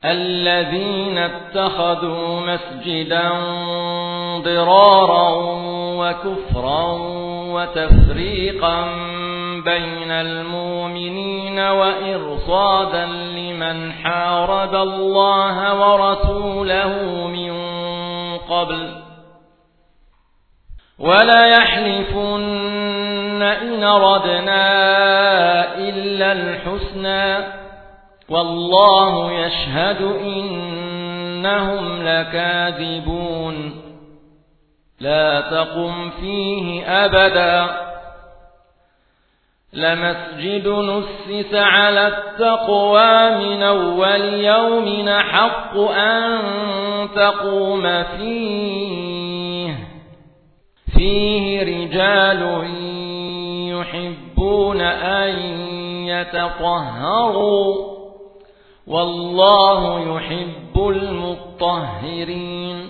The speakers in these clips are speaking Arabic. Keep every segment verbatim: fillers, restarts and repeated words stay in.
الذين اتخذوا مسجدا ضرارا وكفرا وتفريقا بين المؤمنين وإرصادا لمن حارب الله ورسوله من قبل ولا يحلفن إن ردنا إلا الحسنى والله يشهد إنهم لكاذبون لا تقم فيه أبدا لمسجد نسس على التقوى من أول يوم حق أن تقوم فيه فيه رجال يحبون أن يتطهروا والله يحب المطهرين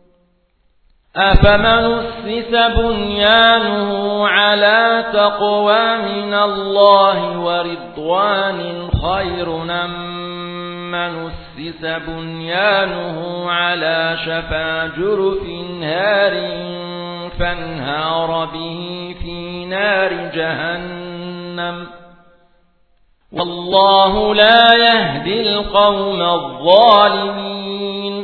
أفمن أسس بنيانه على تقوى من الله ورضوان خير أم من أسس بنيانه على شفا جرف هار فانهار به في نار جهنم والله لا يهدي القوم الظالمين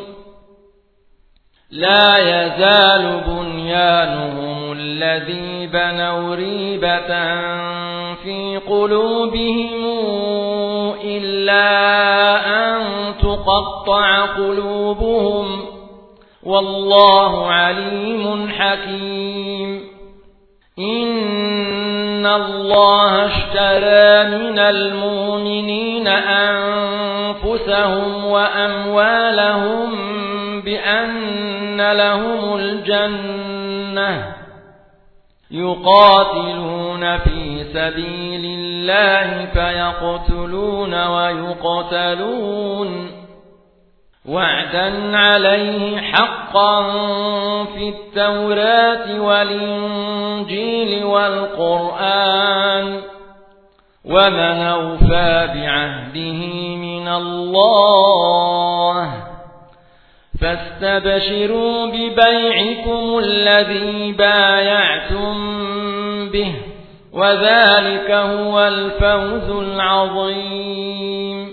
لا يزال بنيانهم الذي بنوا ريبة في قلوبهم إلا أن تقطع قلوبهم والله عليم حكيم إن الله اشترى من المؤمنين أنفسهم وأموالهم بأن لهم الجنة يقاتلون في سبيل الله فيقتلون ويقتلون وعدا عليه حقا في التوراة والإنجيل والقرآن ومن أوفى بعهده من الله فاستبشروا ببيعكم الذي بايعتم به وذلك هو الفوز العظيم